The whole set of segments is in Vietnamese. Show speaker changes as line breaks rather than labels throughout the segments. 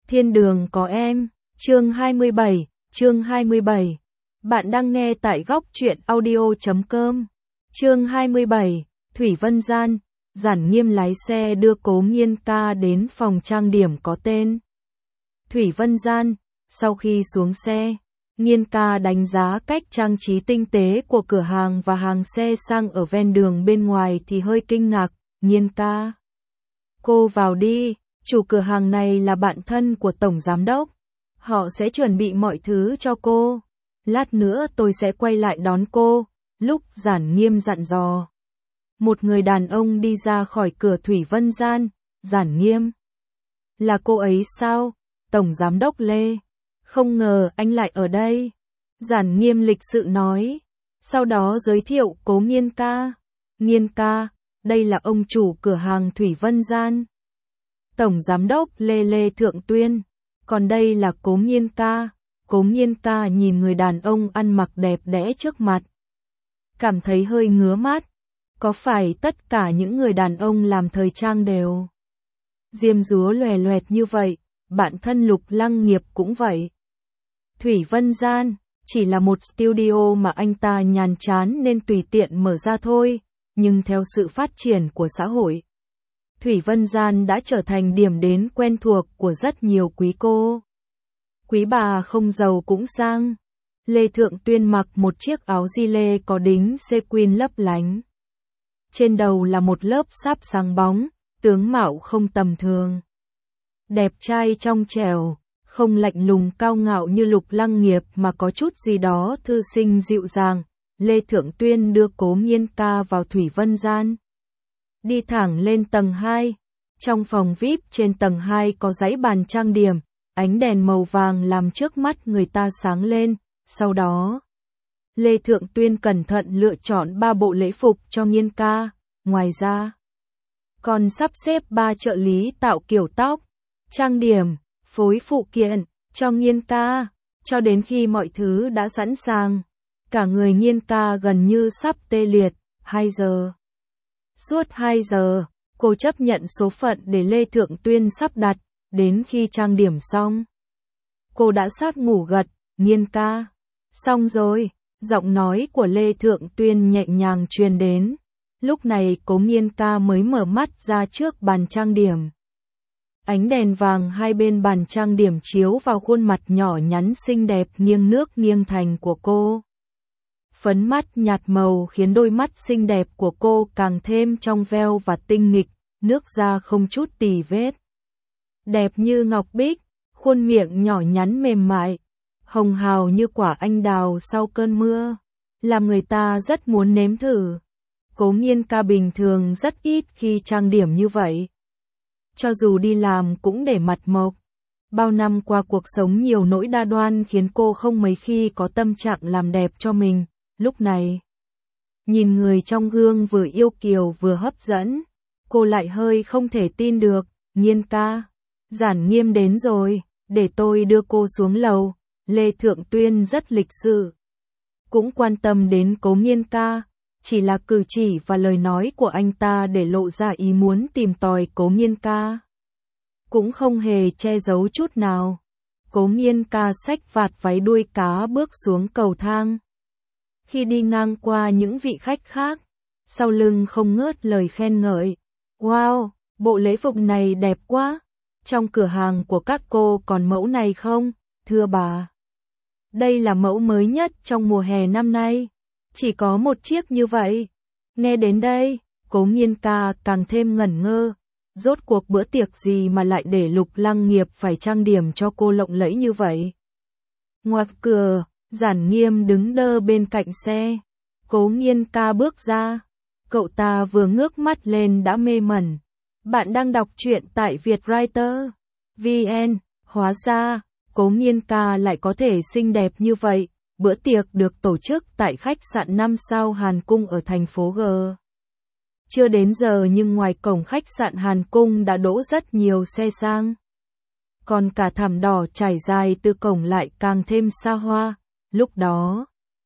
Thiên đường có em, chương 27. Bạn đang nghe tại góc truyện audio.com. Chương 27, Thủy Vân Gian, Giản Nghiêm lái xe đưa Cố Nghiên ca đến phòng trang điểm có tên Thủy Vân Gian. Sau khi xuống xe, Nghiên ca đánh giá cách trang trí tinh tế của cửa hàng và hàng xe sang ở ven đường bên ngoài thì hơi kinh ngạc. Nghiên ca, cô vào đi, chủ cửa hàng này là bạn thân của tổng giám đốc. Họ sẽ chuẩn bị mọi thứ cho cô. Lát nữa tôi sẽ quay lại đón cô. Lúc Giản Nghiêm dặn dò. Một người đàn ông đi ra khỏi cửa Thủy Vân Gian. Giản Nghiêm. Là cô ấy sao? Tổng giám đốc Lê. Không ngờ anh lại ở đây. Giản Nghiêm lịch sự nói. Sau đó giới thiệu Cố Nghiên ca. Nghiên ca, đây là ông chủ cửa hàng Thủy Vân Gian. Tổng giám đốc Lê Thượng Tuyên. Còn đây là Cố Nghiên ca. Cố Nghiên ca nhìn người đàn ông ăn mặc đẹp đẽ trước mặt. Cảm thấy hơi ngứa mắt. Có phải tất cả những người đàn ông làm thời trang đều diêm dúa lòe loẹt như vậy? Bạn thân Lục Lăng Nghiệp cũng vậy. Thủy Vân Gian chỉ là một studio mà anh ta nhàn chán nên tùy tiện mở ra thôi. Nhưng theo sự phát triển của xã hội, Thủy Vân Gian đã trở thành điểm đến quen thuộc của rất nhiều quý cô. Quý bà không giàu cũng sang. Lê Thượng Tuyên mặc một chiếc áo gi lê có đính sequin lấp lánh. Trên đầu là một lớp sáp sáng bóng, tướng mạo không tầm thường. Đẹp trai trong trẻo, không lạnh lùng cao ngạo như Lục Lăng Nghiệp mà có chút gì đó thư sinh dịu dàng. Lê Thượng Tuyên đưa Cố Nghiên ca vào Thủy Vân Gian. Đi thẳng lên tầng 2. Trong phòng VIP trên tầng 2 có dãy bàn trang điểm, ánh đèn màu vàng làm trước mắt người ta sáng lên. Sau đó, Lê Thượng Tuyên cẩn thận lựa chọn 3 bộ lễ phục cho Nghiên ca. Ngoài ra, còn sắp xếp 3 trợ lý tạo kiểu tóc, trang điểm, phối phụ kiện cho Nghiên ca. Cho đến khi mọi thứ đã sẵn sàng, cả người Nghiên ca gần như sắp tê liệt. 2 giờ. Suốt 2 giờ, cô chấp nhận số phận để Lê Thượng Tuyên sắp đặt. Đến khi trang điểm xong, cô đã sắp ngủ gật. Nghiên ca, xong rồi. Giọng nói của Lê Thượng Tuyên nhẹ nhàng truyền đến. Lúc này Cố Nghiên ca mới mở mắt ra trước bàn trang điểm. Ánh đèn vàng hai bên bàn trang điểm chiếu vào khuôn mặt nhỏ nhắn xinh đẹp nghiêng nước nghiêng thành của cô. Phấn mắt nhạt màu khiến đôi mắt xinh đẹp của cô càng thêm trong veo và tinh nghịch, nước da không chút tì vết. Đẹp như ngọc bích, khuôn miệng nhỏ nhắn mềm mại, hồng hào như quả anh đào sau cơn mưa, làm người ta rất muốn nếm thử. Cố Nghiên ca bình thường rất ít khi trang điểm như vậy. Cho dù đi làm cũng để mặt mộc. Bao năm qua cuộc sống nhiều nỗi đa đoan khiến cô không mấy khi có tâm trạng làm đẹp cho mình. Lúc này, nhìn người trong gương vừa yêu kiều vừa hấp dẫn, cô lại hơi không thể tin được. Nghiên ca, Giản Nghiêm đến rồi, để tôi đưa cô xuống lầu. Lê Thượng Tuyên rất lịch sự, cũng quan tâm đến Cố Nghiên ca, chỉ là cử chỉ và lời nói của anh ta để lộ ra ý muốn tìm tòi Cố Nghiên ca. Cũng không hề che giấu chút nào. Cố Nghiên ca xách vạt váy đuôi cá bước xuống cầu thang. Khi đi ngang qua những vị khách khác, sau lưng không ngớt lời khen ngợi. Wow, bộ lễ phục này đẹp quá. Trong cửa hàng của các cô còn mẫu này không? Thưa bà, đây là mẫu mới nhất trong mùa hè năm nay. Chỉ có một chiếc như vậy. Nghe đến đây, Cố Nghiên ca càng thêm ngẩn ngơ. Rốt cuộc bữa tiệc gì mà lại để Lục Lăng Nghiệp phải trang điểm cho cô lộng lẫy như vậy? Ngoài cửa, Giản Nghiêm đứng đơ bên cạnh xe. Cố Nghiên ca bước ra. Cậu ta vừa ngước mắt lên đã mê mẩn. Bạn đang đọc truyện tại Vietwriter VN. Hóa ra, Cố Nghiên ca lại có thể xinh đẹp như vậy. Bữa tiệc được tổ chức tại khách sạn 5 sao Hàn Cung ở thành phố G. Chưa đến giờ nhưng ngoài cổng khách sạn Hàn Cung đã đỗ rất nhiều xe sang. Còn cả thảm đỏ trải dài từ cổng lại càng thêm xa hoa. Lúc đó,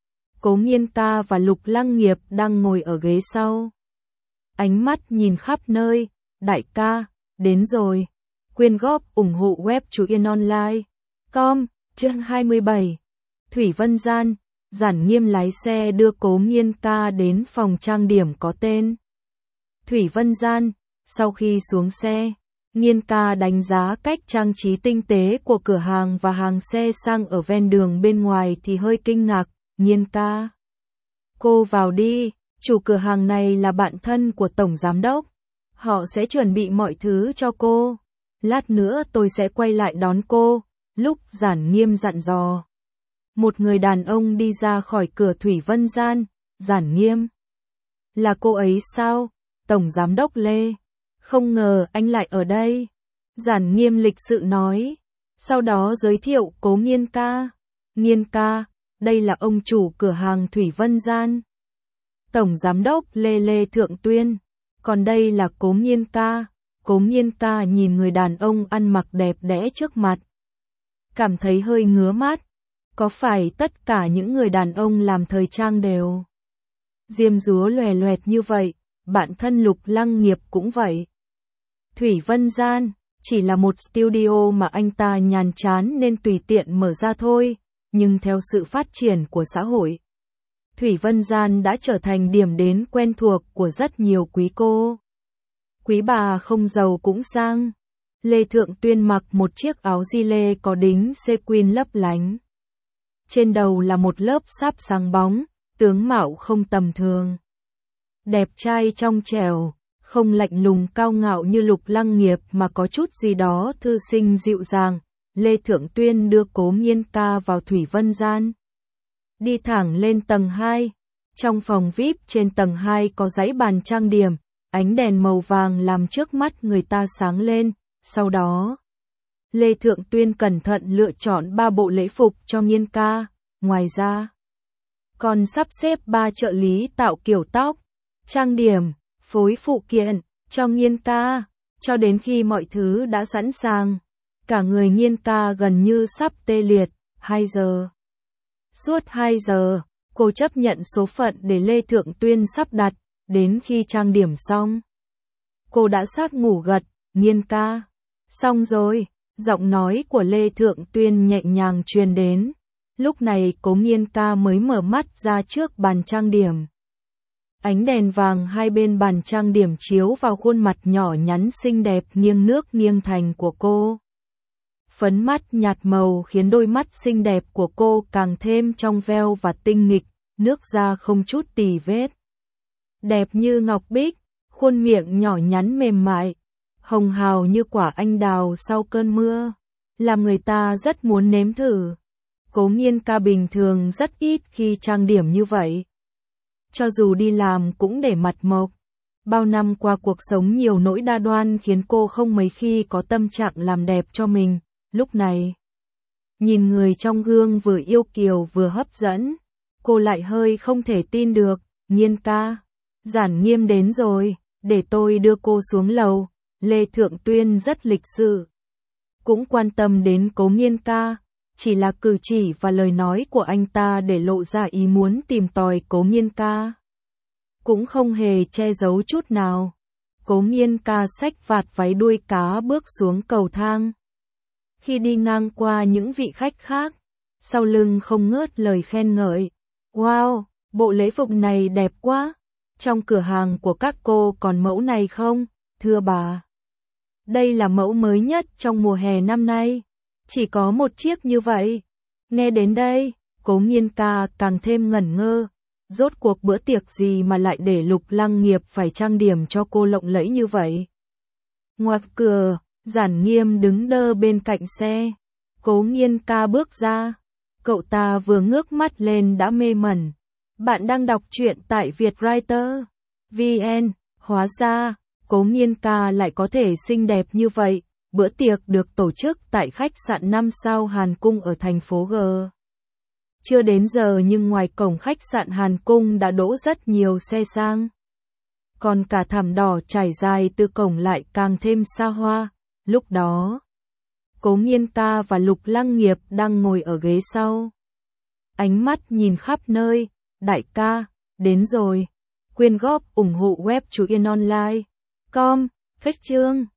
Cố Nghiên ca và Lục Lăng Nghiệp đang ngồi ở ghế sau. Ánh mắt nhìn khắp nơi. Đại ca, đến rồi. Quyên góp ủng hộ web Chú Yên Online. Com. Chương 27. Thủy Vân Gian, Giản Nghiêm lái xe đưa Cố Nghiên Ca đến phòng trang điểm có tên Thủy Vân Gian. Sau khi xuống xe, Nghiên Ca đánh giá cách trang trí tinh tế của cửa hàng và hàng xe sang ở ven đường bên ngoài thì hơi kinh ngạc. Nghiên Ca, cô vào đi, chủ cửa hàng này là bạn thân của tổng giám đốc. Họ sẽ chuẩn bị mọi thứ cho cô. Lát nữa tôi sẽ quay lại đón cô. Lúc Giản Nghiêm dặn dò. Một người đàn ông đi ra khỏi cửa Thủy Vân Gian. Giản Nghiêm. Là cô ấy sao? Tổng giám đốc Lê. Không ngờ anh lại ở đây. Giản Nghiêm lịch sự nói. Sau đó giới thiệu Cố Nghiên Ca. Nghiên Ca, đây là ông chủ cửa hàng Thủy Vân Gian. Tổng giám đốc Lê Thượng Tuyên. Còn đây là Cố Nghiên Ca. Cố Nghiên Ca nhìn người đàn ông ăn mặc đẹp đẽ trước mặt. Cảm thấy hơi ngứa mắt. Có phải tất cả những người đàn ông làm thời trang đều diêm dúa lòe loẹt như vậy? Bạn thân Lục Lăng Nghiệp cũng vậy. Thủy Vân Gian chỉ là một studio mà anh ta nhàn chán nên tùy tiện mở ra thôi. Nhưng theo sự phát triển của xã hội, Thủy Vân Gian đã trở thành điểm đến quen thuộc của rất nhiều quý cô. Quý bà không giàu cũng sang. Lê Thượng Tuyên mặc một chiếc áo gi lê có đính sequin lấp lánh. Trên đầu là một lớp sáp sáng bóng, tướng mạo không tầm thường. Đẹp trai trong trẻo, không lạnh lùng cao ngạo như Lục Lăng Nghiệp mà có chút gì đó thư sinh dịu dàng. Lê Thượng Tuyên đưa Cố Nghiên Ca vào Thủy Vân Gian. Đi thẳng lên tầng 2. Trong phòng VIP trên tầng 2 có dãy bàn trang điểm, ánh đèn màu vàng làm trước mắt người ta sáng lên. Sau đó, Lê Thượng Tuyên cẩn thận lựa chọn 3 bộ lễ phục cho Nghiên Ca. Ngoài ra, còn sắp xếp 3 trợ lý tạo kiểu tóc, trang điểm, phối phụ kiện cho Nghiên Ca. Cho đến khi mọi thứ đã sẵn sàng, cả người Nghiên Ca gần như sắp tê liệt. 2 giờ. Suốt 2 giờ, cô chấp nhận số phận để Lê Thượng Tuyên sắp đặt. Đến khi trang điểm xong, cô đã sắp ngủ gật. Nghiên Ca, xong rồi. Giọng nói của Lê Thượng Tuyên nhẹ nhàng truyền đến. Lúc này Cố Nghiên Ca mới mở mắt ra trước bàn trang điểm. Ánh đèn vàng hai bên bàn trang điểm chiếu vào khuôn mặt nhỏ nhắn xinh đẹp nghiêng nước nghiêng thành của cô. Phấn mắt nhạt màu khiến đôi mắt xinh đẹp của cô càng thêm trong veo và tinh nghịch, nước da không chút tì vết. Đẹp như ngọc bích, khuôn miệng nhỏ nhắn mềm mại, hồng hào như quả anh đào sau cơn mưa, làm người ta rất muốn nếm thử. Cố Nghiên Ca bình thường rất ít khi trang điểm như vậy. Cho dù đi làm cũng để mặt mộc. Bao năm qua cuộc sống nhiều nỗi đa đoan khiến cô không mấy khi có tâm trạng làm đẹp cho mình. Lúc này, nhìn người trong gương vừa yêu kiều vừa hấp dẫn, cô lại hơi không thể tin được. Nghiên Ca, Giản Nghiêm đến rồi, để tôi đưa cô xuống lầu. Lê Thượng Tuyên rất lịch sự, cũng quan tâm đến Cố Nghiên Ca, chỉ là cử chỉ và lời nói của anh ta để lộ ra ý muốn tìm tòi Cố Nghiên Ca, cũng không hề che giấu chút nào. Cố Nghiên Ca xách vạt váy đuôi cá bước xuống cầu thang. Khi đi ngang qua những vị khách khác, sau lưng không ngớt lời khen ngợi. Wow, bộ lễ phục này đẹp quá. Trong cửa hàng của các cô còn mẫu này không? Thưa bà, đây là mẫu mới nhất trong mùa hè năm nay. Chỉ có một chiếc như vậy. Nghe đến đây, Cố Nghiên Ca càng thêm ngẩn ngơ. Rốt cuộc bữa tiệc gì mà lại để Lục Lăng Nghiệp phải trang điểm cho cô lộng lẫy như vậy? Ngoài cửa, Giản Nghiêm đứng đơ bên cạnh xe. Cố Nghiên Ca bước ra. Cậu ta vừa ngước mắt lên đã mê mẩn. Bạn đang đọc truyện tại Vietwriter VN. Hóa ra, Cố Nghiên Ca lại có thể xinh đẹp như vậy. Bữa tiệc được tổ chức tại khách sạn 5 sao Hàn Cung ở thành phố G. Chưa đến giờ nhưng ngoài cổng khách sạn Hàn Cung đã đỗ rất nhiều xe sang. Còn cả thảm đỏ trải dài từ cổng lại càng thêm xa hoa. Lúc đó, Cố Nghiên Ca và Lục Lăng Nghiệp đang ngồi ở ghế sau. Ánh mắt nhìn khắp nơi. Đại ca, đến rồi. Quyên góp ủng hộ web Chú Yên Online. Com. Khách chương